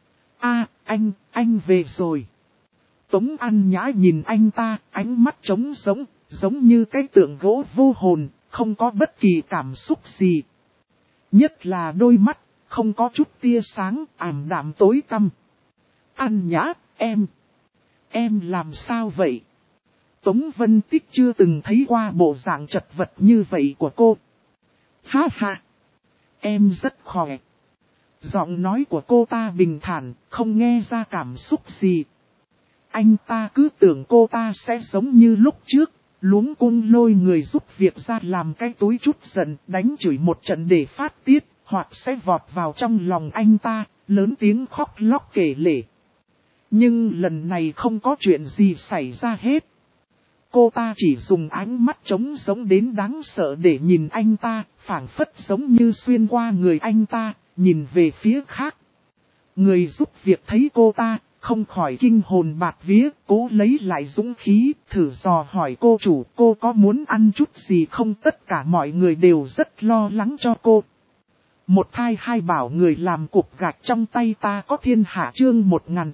[SPEAKER 1] Anh về rồi. Tống An Nhã nhìn anh ta, ánh mắt trống rỗng, giống như cái tượng gỗ vô hồn, không có bất kỳ cảm xúc gì. Nhất là đôi mắt, không có chút tia sáng, ảm đạm tối tăm. An Nhã, Em làm sao vậy? Tống Vân Tích chưa từng thấy qua bộ dạng chật vật như vậy của cô. Ha ha! Em rất khỏe. Giọng nói của cô ta bình thản, không nghe ra cảm xúc gì. Anh ta cứ tưởng cô ta sẽ giống như lúc trước, luống cuống lôi người giúp việc ra làm cái túi chút giận, đánh chửi một trận để phát tiết, hoặc sẽ vọt vào trong lòng anh ta, lớn tiếng khóc lóc kể lể. Nhưng lần này không có chuyện gì xảy ra hết. Cô ta chỉ dùng ánh mắt trống giống đến đáng sợ để nhìn anh ta, phảng phất giống như xuyên qua người anh ta, nhìn về phía khác. Người giúp việc thấy cô ta, không khỏi kinh hồn bạt vía, cố lấy lại dũng khí, thử dò hỏi cô chủ cô có muốn ăn chút gì không. Tất cả mọi người đều rất lo lắng cho cô. Một thai hai bảo người làm cục gạch trong tay ta có thiên hạ chương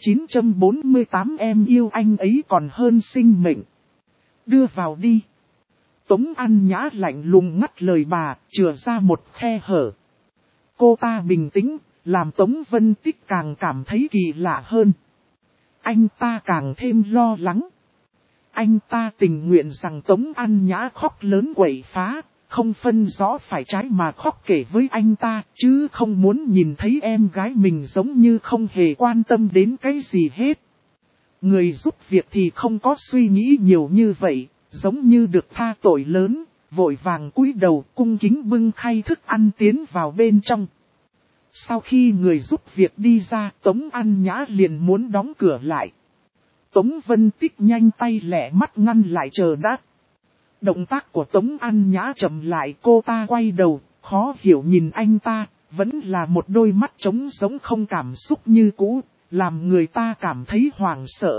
[SPEAKER 1] 1948 em yêu anh ấy còn hơn sinh mệnh. Đưa vào đi. Tống An Nhã lạnh lùng ngắt lời bà, chừa ra một khe hở. Cô ta bình tĩnh, làm Tống Vân Tích càng cảm thấy kỳ lạ hơn. Anh ta càng thêm lo lắng. Anh ta tình nguyện rằng Tống An Nhã khóc lớn quậy phá, không phân rõ phải trái mà khóc kể với anh ta, chứ không muốn nhìn thấy em gái mình giống như không hề quan tâm đến cái gì hết. Người giúp việc thì không có suy nghĩ nhiều như vậy, giống như được tha tội lớn, vội vàng cúi đầu cung kính bưng khay thức ăn tiến vào bên trong. Sau khi người giúp việc đi ra, Tống An Nhã liền muốn đóng cửa lại. Tống Vân Tích nhanh tay lẹ mắt ngăn lại chờ đã. Động tác của Tống An Nhã chậm lại, cô ta quay đầu, khó hiểu nhìn anh ta, vẫn là một đôi mắt trống giống không cảm xúc như cũ, làm người ta cảm thấy hoảng sợ.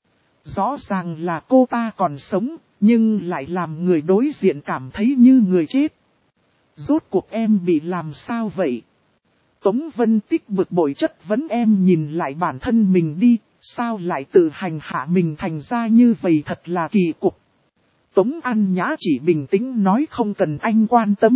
[SPEAKER 1] Rõ ràng là cô ta còn sống, nhưng lại làm người đối diện cảm thấy như người chết. Rốt cuộc em bị làm sao vậy? Tống Vân Tích bực bội chất vấn. Em nhìn lại bản thân mình đi, sao lại tự hành hạ mình thành ra như vậy, thật là kỳ cục. Tống An Nhã chỉ bình tĩnh nói không cần anh quan tâm.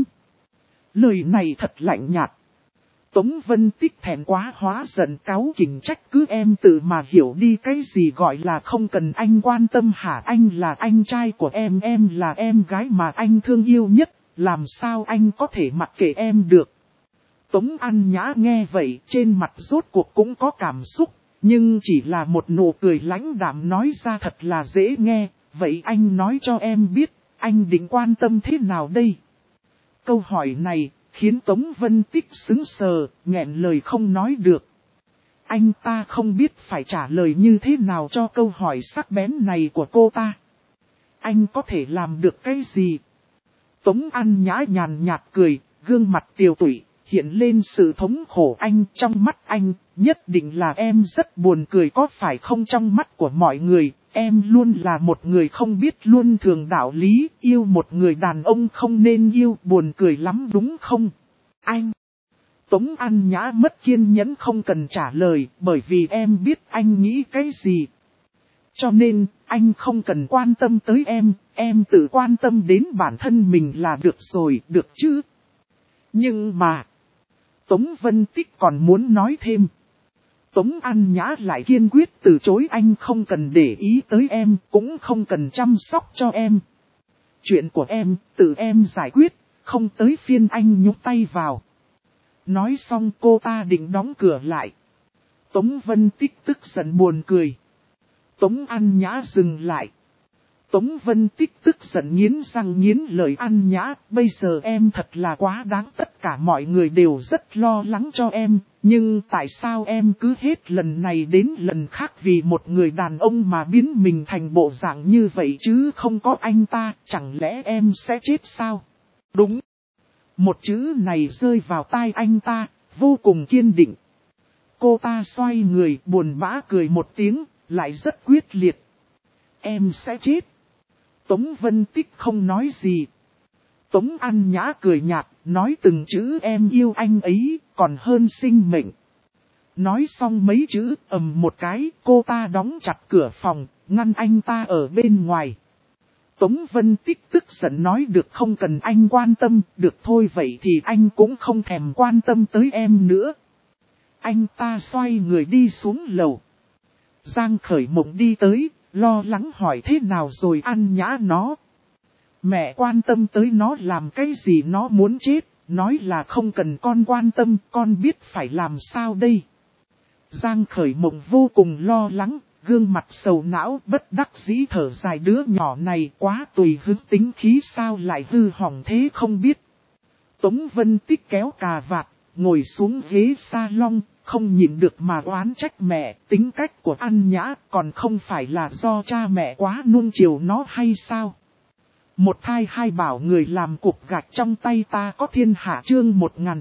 [SPEAKER 1] Lời này thật lạnh nhạt. Tống Vân Tích thẹn quá hóa giận cáu kỉnh trách, cứ em tự mà hiểu đi, cái gì gọi là không cần anh quan tâm hả? Anh là anh trai của em là em gái mà anh thương yêu nhất, làm sao anh có thể mặc kệ em được? Tống An Nhã nghe vậy, trên mặt rốt cuộc cũng có cảm xúc, nhưng chỉ là một nụ cười lãnh đạm nói ra thật là dễ nghe. Vậy anh nói cho em biết, anh định quan tâm thế nào đây? Câu hỏi này khiến Tống Vân Tích sững sờ, nghẹn lời không nói được. Anh ta không biết phải trả lời như thế nào cho câu hỏi sắc bén này của cô ta. Anh có thể làm được cái gì? Tống An Nhã nhàn nhạt cười, gương mặt tiều tụy, hiện lên sự thống khổ. Anh, trong mắt anh, nhất định là em rất buồn cười có phải không? Trong mắt của mọi người, em luôn là một người không biết luân thường đạo lý, yêu một người đàn ông không nên yêu, buồn cười lắm đúng không? Anh! Tống An Nhã mất kiên nhẫn không cần trả lời, bởi vì em biết anh nghĩ cái gì. Cho nên, anh không cần quan tâm tới em tự quan tâm đến bản thân mình là được rồi, được chứ? Nhưng mà, Tống Vân Tích còn muốn nói thêm. Tống An Nhã lại kiên quyết từ chối. Anh không cần để ý tới em, cũng không cần chăm sóc cho em. Chuyện của em, tự em giải quyết, không tới phiên anh nhúc tay vào. Nói xong cô ta định đóng cửa lại. Tống Vân Tích tức giận buồn cười. Tống An Nhã dừng lại. Tống Vân Tích tức giận nghiến răng nghiến lợi. An Nhã, bây giờ em thật là quá đáng, tất cả mọi người đều rất lo lắng cho em, nhưng tại sao em cứ hết lần này đến lần khác vì một người đàn ông mà biến mình thành bộ dạng như vậy chứ không có anh ta, chẳng lẽ em sẽ chết sao? Đúng. Một chữ này rơi vào tai anh ta, vô cùng kiên định. Cô ta xoay người buồn bã cười một tiếng, lại rất quyết liệt. Em sẽ chết. Tống Vân Tích không nói gì. Tống An Nhã cười nhạt, nói từng chữ em yêu anh ấy, còn hơn sinh mệnh. Nói xong mấy chữ, ầm một cái, cô ta đóng chặt cửa phòng, ngăn anh ta ở bên ngoài. Tống Vân Tích tức giận nói được không cần anh quan tâm, được thôi vậy thì anh cũng không thèm quan tâm tới em nữa. Anh ta xoay người đi xuống lầu. Giang Khởi Mộng đi tới, lo lắng hỏi thế nào rồi An Nhã nó. Mẹ quan tâm tới nó làm cái gì nó muốn chết, nói là không cần con quan tâm, con biết phải làm sao đây. Giang Khởi Mộng vô cùng lo lắng, gương mặt sầu não bất đắc dĩ thở dài đứa nhỏ này quá tùy hứng tính khí sao lại hư hỏng thế không biết. Tống Vân Tích kéo cà vạt, ngồi xuống ghế salon, không nhịn được mà oán trách mẹ, tính cách của An Nhã còn không phải là do cha mẹ quá nuông chiều nó hay sao. Một thai hai bảo người làm cục gạch trong tay ta có thiên hạ chương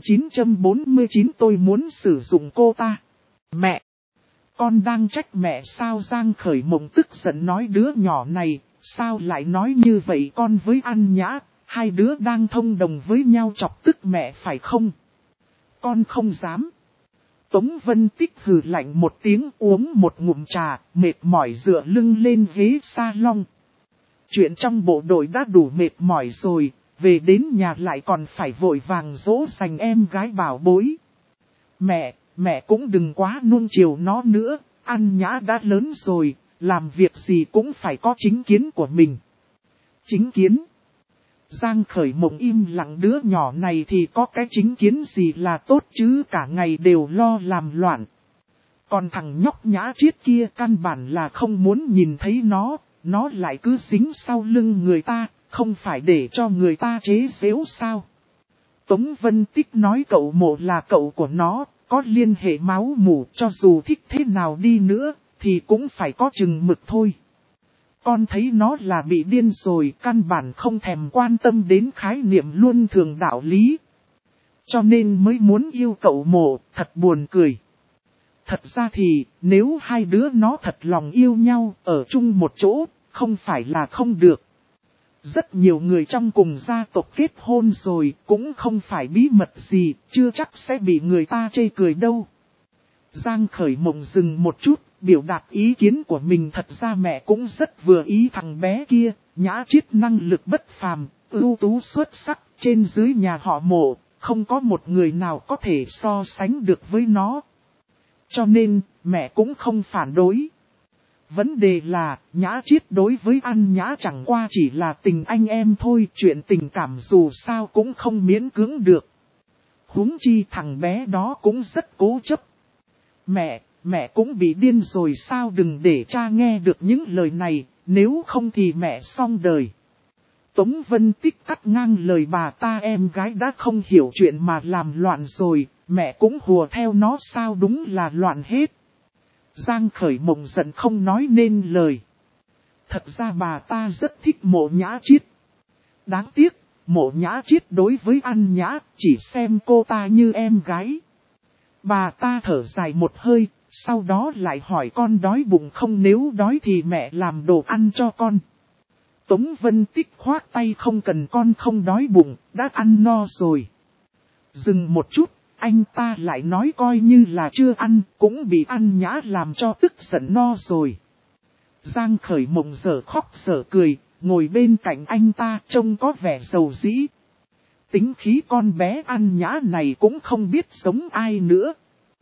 [SPEAKER 1] 1949 tôi muốn sử dụng cô ta. Mẹ! Con đang trách mẹ sao Giang Khởi Mộng tức giận nói đứa nhỏ này, sao lại nói như vậy con với An Nhã, hai đứa đang thông đồng với nhau chọc tức mẹ phải không? Con không dám. Tống Vân Tích hừ lạnh một tiếng uống một ngụm trà, mệt mỏi dựa lưng lên ghế salon. Chuyện trong bộ đội đã đủ mệt mỏi rồi, về đến nhà lại còn phải vội vàng dỗ dành em gái bảo bối. Mẹ cũng đừng quá nuông chiều nó nữa, An Nhã đã lớn rồi, làm việc gì cũng phải có chính kiến của mình. Chính kiến? Giang Khởi Mộng im lặng đứa nhỏ này thì có cái chính kiến gì là tốt chứ cả ngày đều lo làm loạn. Còn thằng nhóc Nhã Triết kia căn bản là không muốn nhìn thấy nó lại cứ dính sau lưng người ta, không phải để cho người ta chế giễu sao. Tống Vân Tích nói cậu Mộ là cậu của nó, có liên hệ máu mủ cho dù thích thế nào đi nữa, thì cũng phải có chừng mực thôi. Con thấy nó là bị điên rồi, căn bản không thèm quan tâm đến khái niệm luân thường đạo lý. Cho nên mới muốn yêu cậu Mộ, thật buồn cười. Thật ra thì, nếu hai đứa nó thật lòng yêu nhau, ở chung một chỗ, không phải là không được. Rất nhiều người trong cùng gia tộc kết hôn rồi, cũng không phải bí mật gì, chưa chắc sẽ bị người ta chê cười đâu. Giang Khởi Mộng dừng một chút, biểu đạt ý kiến của mình thật ra mẹ cũng rất vừa ý thằng bé kia, Nhã Triết năng lực bất phàm, ưu tú xuất sắc, trên dưới nhà họ Mộ, không có một người nào có thể so sánh được với nó. Cho nên, mẹ cũng không phản đối. Vấn đề là, Nhã Triết đối với An Nhã chẳng qua chỉ là tình anh em thôi, chuyện tình cảm dù sao cũng không miễn cưỡng được. Huống chi thằng bé đó cũng rất cố chấp. Mẹ cũng bị điên rồi sao đừng để cha nghe được những lời này, nếu không thì mẹ xong đời. Tống Vân Tích cắt ngang lời bà ta em gái đã không hiểu chuyện mà làm loạn rồi, mẹ cũng hùa theo nó sao đúng là loạn hết. Giang Khởi Mộng giận không nói nên lời. Thật ra bà ta rất thích Mộ Nhã Triết. Đáng tiếc, Mộ Nhã Triết đối với An Nhã chỉ xem cô ta như em gái. Bà ta thở dài một hơi, sau đó lại hỏi con đói bụng không nếu đói thì mẹ làm đồ ăn cho con. Tống Vân Tích khoát tay không cần con không đói bụng, đã ăn no rồi. Dừng một chút, anh ta lại nói coi như là chưa ăn, cũng bị An Nhã làm cho tức giận no rồi. Giang Khởi Mộng dở khóc dở cười, ngồi bên cạnh anh ta trông có vẻ giàu dĩ. Tính khí con bé An Nhã này cũng không biết sống ai nữa.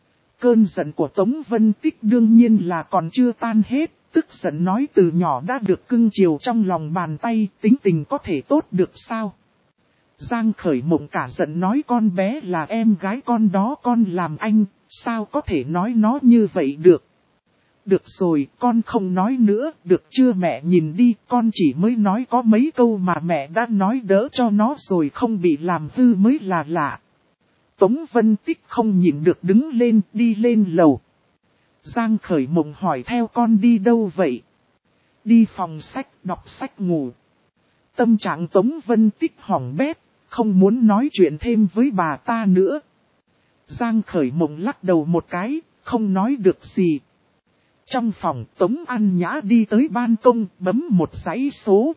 [SPEAKER 1] Cơn giận của Tống Vân Tích đương nhiên là còn chưa tan hết, tức giận nói từ nhỏ đã được cưng chiều trong lòng bàn tay, tính tình có thể tốt được sao? Giang Khởi Mộng cả giận nói con bé là em gái con đó con làm anh, sao có thể nói nó như vậy được? Được rồi, con không nói nữa, được chưa mẹ nhìn đi, con chỉ mới nói có mấy câu mà mẹ đã nói đỡ cho nó rồi không bị làm hư mới là lạ. Tống Vân Tích không nhịn được đứng lên, đi lên lầu. Giang Khởi Mộng hỏi theo con đi đâu vậy? Đi phòng sách, đọc sách ngủ. Tâm trạng Tống Vân Tích hỏng bét, không muốn nói chuyện thêm với bà ta nữa. Giang Khởi Mộng lắc đầu một cái, không nói được gì. Trong phòng Tống An Nhã đi tới ban công, bấm một dãy số.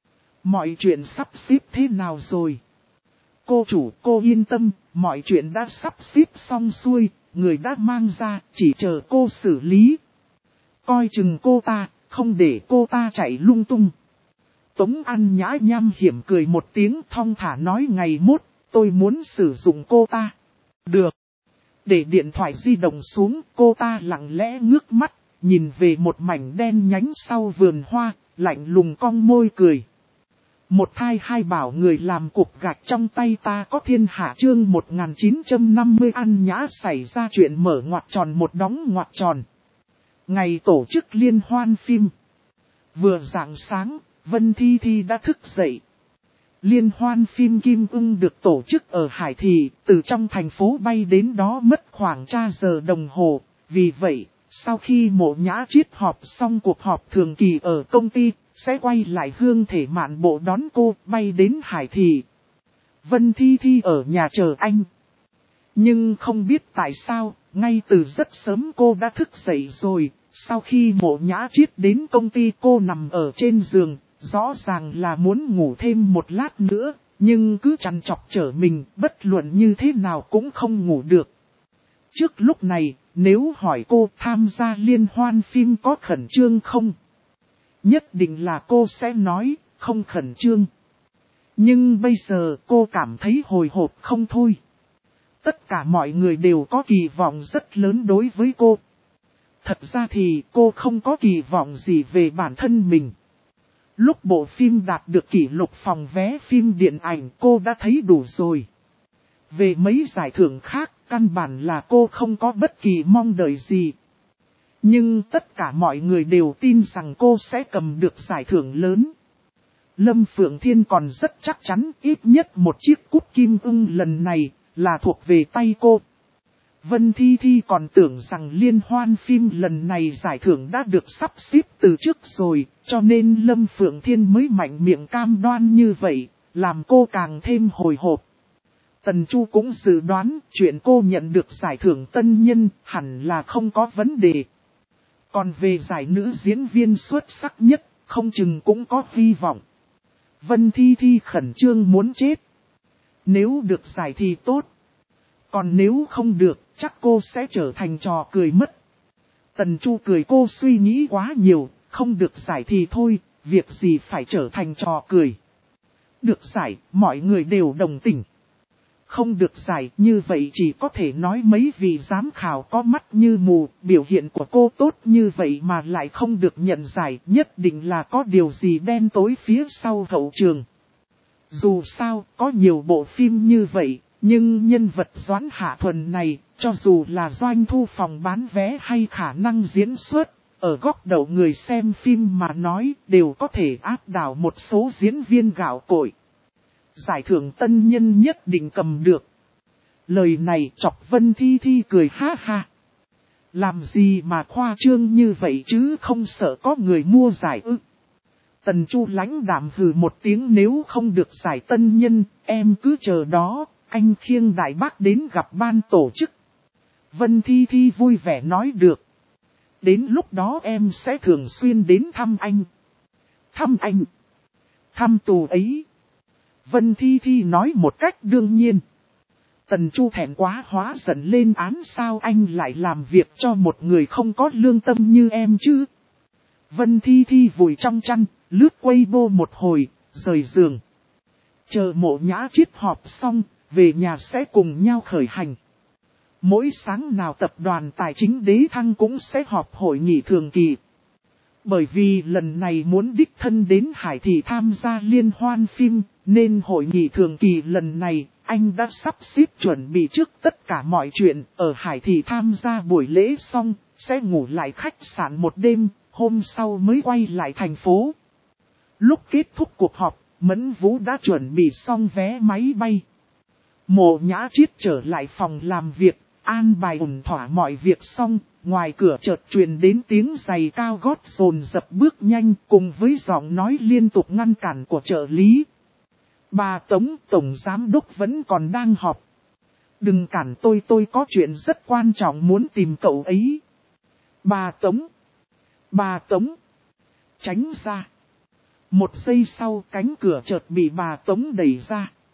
[SPEAKER 1] Mọi chuyện sắp xếp thế nào rồi? Cô chủ cô yên tâm, mọi chuyện đã sắp xếp xong xuôi, người đã mang ra, chỉ chờ cô xử lý. Coi chừng cô ta, không để cô ta chạy lung tung. Tống An Nhã nham hiểm cười một tiếng thong thả nói ngày mốt, tôi muốn sử dụng cô ta. Được. Để điện thoại di động xuống, cô ta lặng lẽ ngước mắt, nhìn về một mảnh đen nhánh sau vườn hoa, lạnh lùng cong môi cười. Một thai hai bảo người làm cục gạch trong tay ta có thiên hạ chương 1950 ăn nhã xảy ra chuyện mở ngoặc tròn một đóng ngoặc tròn. Ngày tổ chức liên hoan phim. Vừa rạng sáng, Vân Thi Thi đã thức dậy. Liên hoan phim Kim Ưng được tổ chức ở Hải Thị, từ trong thành phố bay đến đó mất khoảng 3 giờ đồng hồ. Vì vậy, sau khi Mộ Nhã Triết họp xong cuộc họp thường kỳ ở công ty, sẽ quay lại Hương Thể Mạn Bộ đón cô bay đến Hải Thị. Vân Thi Thi ở nhà chờ anh. Nhưng không biết tại sao, ngay từ rất sớm cô đã thức dậy rồi. Sau khi Mộ Nhã Triết đến công ty cô nằm ở trên giường, rõ ràng là muốn ngủ thêm một lát nữa, nhưng cứ trằn trọc trở mình, bất luận như thế nào cũng không ngủ được. Trước lúc này, nếu hỏi cô tham gia liên hoan phim có khẩn trương không? Nhất định là cô sẽ nói, không khẩn trương. Nhưng bây giờ cô cảm thấy hồi hộp không thôi. Tất cả mọi người đều có kỳ vọng rất lớn đối với cô. Thật ra thì cô không có kỳ vọng gì về bản thân mình. Lúc bộ phim đạt được kỷ lục phòng vé phim điện ảnh cô đã thấy đủ rồi. Về mấy giải thưởng khác, căn bản là cô không có bất kỳ mong đợi gì. Nhưng tất cả mọi người đều tin rằng cô sẽ cầm được giải thưởng lớn. Lâm Phượng Thiên còn rất chắc chắn ít nhất một chiếc cúp Kim Ưng lần này là thuộc về tay cô. Vân Thi Thi còn tưởng rằng liên hoan phim lần này giải thưởng đã được sắp xếp từ trước rồi, cho nên Lâm Phượng Thiên mới mạnh miệng cam đoan như vậy, làm cô càng thêm hồi hộp. Tần Chu cũng dự đoán chuyện cô nhận được giải thưởng tân nhân hẳn là không có vấn đề. Còn về giải nữ diễn viên xuất sắc nhất, không chừng cũng có hy vọng. Vân Thi Thi khẩn trương muốn chết. Nếu được giải thì tốt. Còn nếu không được, chắc cô sẽ trở thành trò cười mất. Tần Chu cười cô suy nghĩ quá nhiều, không được giải thì thôi, việc gì phải trở thành trò cười. Được giải, mọi người đều đồng tình. Không được giải, như vậy chỉ có thể nói mấy vị giám khảo có mắt như mù, biểu hiện của cô tốt như vậy mà lại không được nhận giải, nhất định là có điều gì đen tối phía sau hậu trường. Dù sao, có nhiều bộ phim như vậy, nhưng nhân vật Doãn Hạ Thuần này, cho dù là doanh thu phòng bán vé hay khả năng diễn xuất, ở góc độ người xem phim mà nói đều có thể áp đảo một số diễn viên gạo cội. Giải thưởng tân nhân nhất định cầm được. Lời này chọc Vân Thi Thi cười ha ha. Làm gì mà khoa trương như vậy chứ không sợ có người mua giải ư. Tần Chu lãnh đạm hừ một tiếng nếu không được giải tân nhân, em cứ chờ đó, anh khiêng đại bác đến gặp ban tổ chức. Vân Thi Thi vui vẻ nói được. Đến lúc đó em sẽ thường xuyên đến thăm anh. Thăm anh? Thăm tù ấy? Vân Thi Thi nói một cách đương nhiên. Tần Chu thẹn quá hóa giận lên án sao anh lại làm việc cho một người không có lương tâm như em chứ. Vân Thi Thi vùi trong chăn, lướt Weibo một hồi, rời giường. Chờ Mộ Nhã Triết họp xong, về nhà sẽ cùng nhau khởi hành. Mỗi sáng nào tập đoàn tài chính Đế Thăng cũng sẽ họp hội nghị thường kỳ. Bởi vì lần này muốn đích thân đến Hải Thị tham gia liên hoan phim, nên hội nghị thường kỳ lần này, anh đã sắp xếp chuẩn bị trước tất cả mọi chuyện. Ở Hải Thị tham gia buổi lễ xong, sẽ ngủ lại khách sạn một đêm, hôm sau mới quay lại thành phố. Lúc kết thúc cuộc họp, Mẫn Vũ đã chuẩn bị xong vé máy bay. Mộ Nhã Triết trở lại phòng làm việc, an bài ổn thỏa mọi việc xong, ngoài cửa chợt truyền đến tiếng giày cao gót dồn dập bước nhanh cùng với giọng nói liên tục ngăn cản của trợ lý. Bà Tống, Tổng Giám Đốc vẫn còn đang họp. Đừng cản tôi có chuyện rất quan trọng muốn tìm cậu ấy. Bà Tống. Bà Tống. Tránh ra. Một giây sau cánh cửa chợt bị bà Tống đẩy ra.